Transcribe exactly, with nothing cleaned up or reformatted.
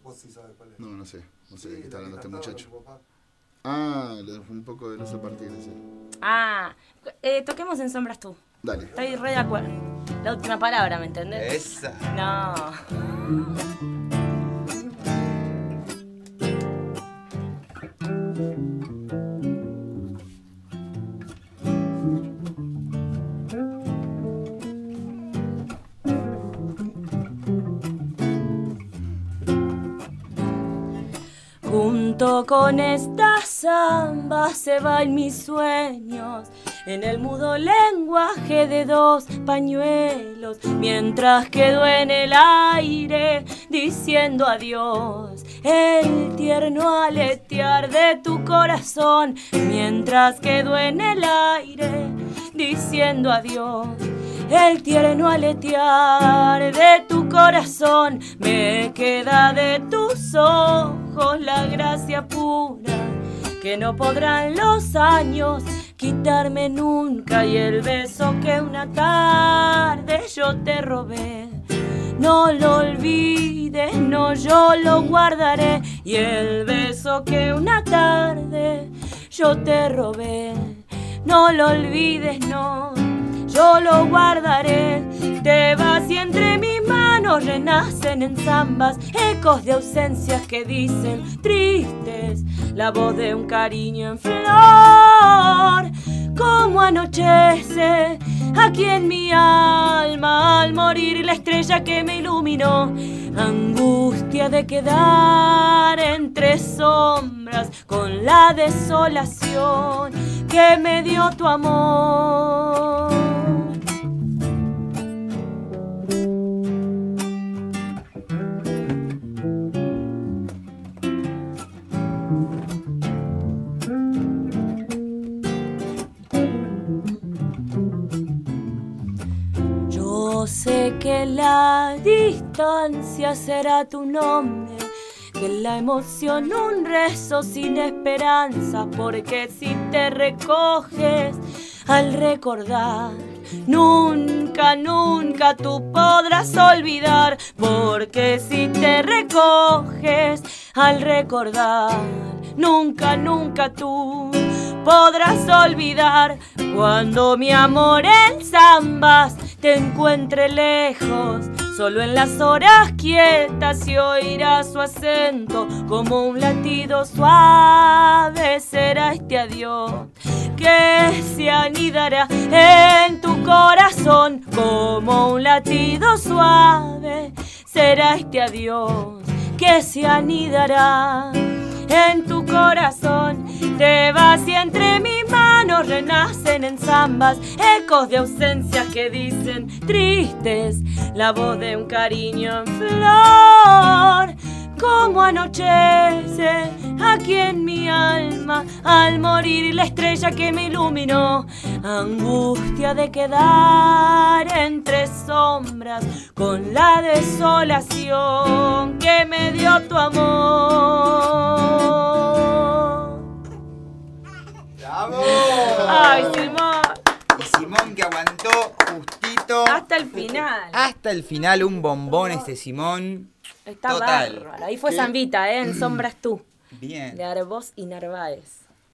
Vos sí sabés cuál es. No, no sé. No sé Sí, de qué está la que hablando este cantaba muchacho. con tu papá. Ah, un poco de luz a partir de ese. Ah, eh, toquemos en sombras tú. Dale. Estoy re de acuerdo. La última palabra, ¿me entendés? Esa. No. Junto con esta samba se van mis sueños en el mudo lenguaje de dos pañuelos, mientras quedo en el aire diciendo adiós, el tierno aletear de tu corazón, mientras quedo en el aire diciendo adiós. El tierno aletear de tu corazón, me queda de tus ojos la gracia pura que no podrán los años quitarme nunca, y el beso que una tarde yo te robé. No lo olvides, no, yo lo guardaré, y el beso que una tarde yo te robé. No lo olvides, no, yo lo guardaré. Te vas y entre mis manos renacen en zambas ecos de ausencias que dicen tristes, la voz de un cariño en flor. Como anochece aquí en mi alma al morir la estrella que me iluminó, angustia de quedar entre sombras con la desolación que me dio tu amor. Yo sé que la distancia será tu nombre, que la emoción un rezo sin esperanza, porque si te recoges al recordar, nunca, nunca tú podrás olvidar, porque si te recoges al recordar, nunca, nunca tú podrás olvidar, cuando mi amor en zambas te encuentre lejos, solo en las horas quietas, y oirás su acento como un latido suave. Será este adiós que se anidará en tu corazón como un latido suave. Será este adiós que se anidará en tu corazón. Te vas y entre mis manos renacen en zambas ecos de ausencias que dicen tristes, la voz de un cariño en flor. Como anochece aquí en mi alma al morir la estrella que me iluminó, angustia de quedar entre sombras con la desolación que me dio tu amor. ¡Bravo! ¡Ay, Simón! Y Simón que aguantó justito. Hasta el final. Hasta el final, un bombón ese Simón. Está Total. bárbaro. Ahí fue ¿Qué? Zambita, ¿eh? En Sombras tú. Bien. De Arbós y Narváez.